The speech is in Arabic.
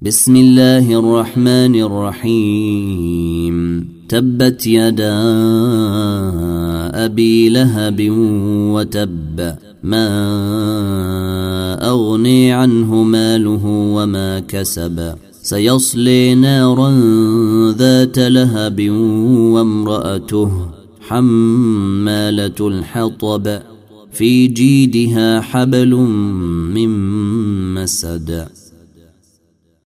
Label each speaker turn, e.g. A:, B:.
A: بسم الله الرحمن الرحيم تبت يدا أبي لهب وتب ما أغني عنه ماله وما كسب سيصلي نارا ذات لهب وامرأته حمالة الحطب في جيدها حبل من مسد